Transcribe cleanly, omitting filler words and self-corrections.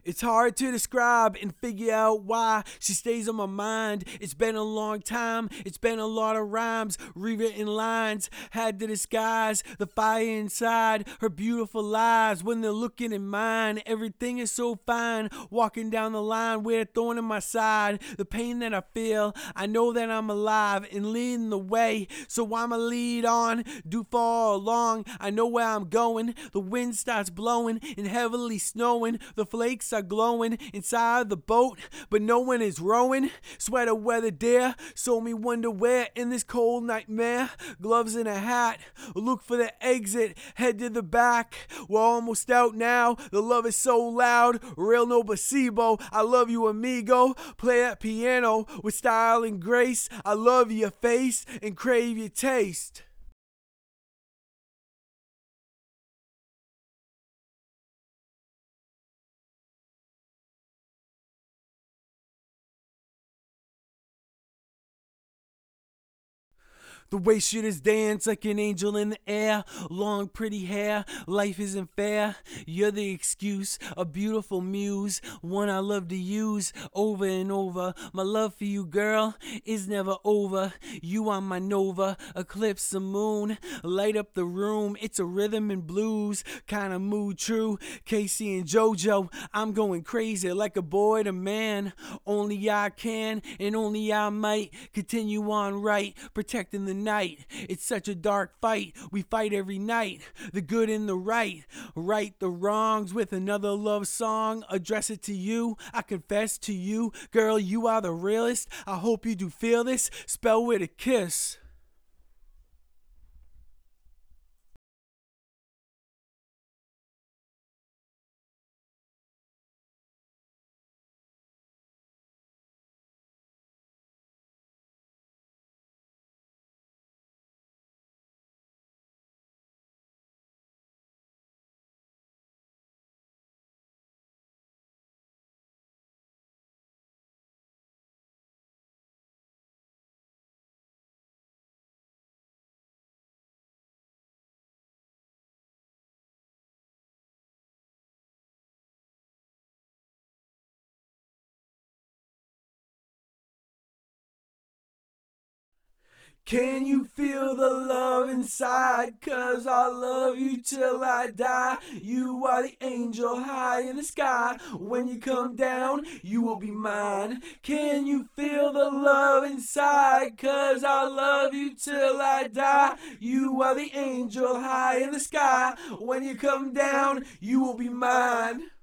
It's hard to describe and figure out why she stays on my mind. It's been a long time, it's been a lot of rhymes, rewritten lines, had to disguise the fire inside her beautiful eyes. When they're looking in mine, everything is so fine. Walking down the line with a thorn in my side, the pain that I feel, I know that I'm alive and leading the way. So I'ma lead on, do far along. I know where I'm going. The wind starts blowing and heavily snowing. The flakes are glowing inside the boat, but no one is rowing. Sweater weather dear, so me wonder where in this cold nightmare. Gloves and a hat, look for the exit, head to the back. We're almost out now, the love is so loud, real no placebo. I love you amigo, play that piano with style and grace. I love your face and crave your taste. The way she just dance like an angel in the air. Long pretty hair, life isn't fair. You're the excuse, a beautiful muse, one I love to use over and over. My love for you, girl, is never over. You are my nova, eclipse the moon, light up the room. It's a rhythm and blues kind of mood, true. Casey and JoJo, I'm going crazy like a boy to man. Only I can and only I might continue on right, protecting the night. It's such a dark fight. We fight every night. The good and the right. Right the wrongs with another love song. Address it to you. I confess to you. Girl, you are the realest. I hope you do feel this. Spell with a kiss. Can you feel the love inside? 'Cause I love you till I die. You are the angel high in the sky. When you come down, you will be mine. Can you feel the love inside? 'Cause I love you till I die. You are the angel high in the sky. When you come down, you will be mine.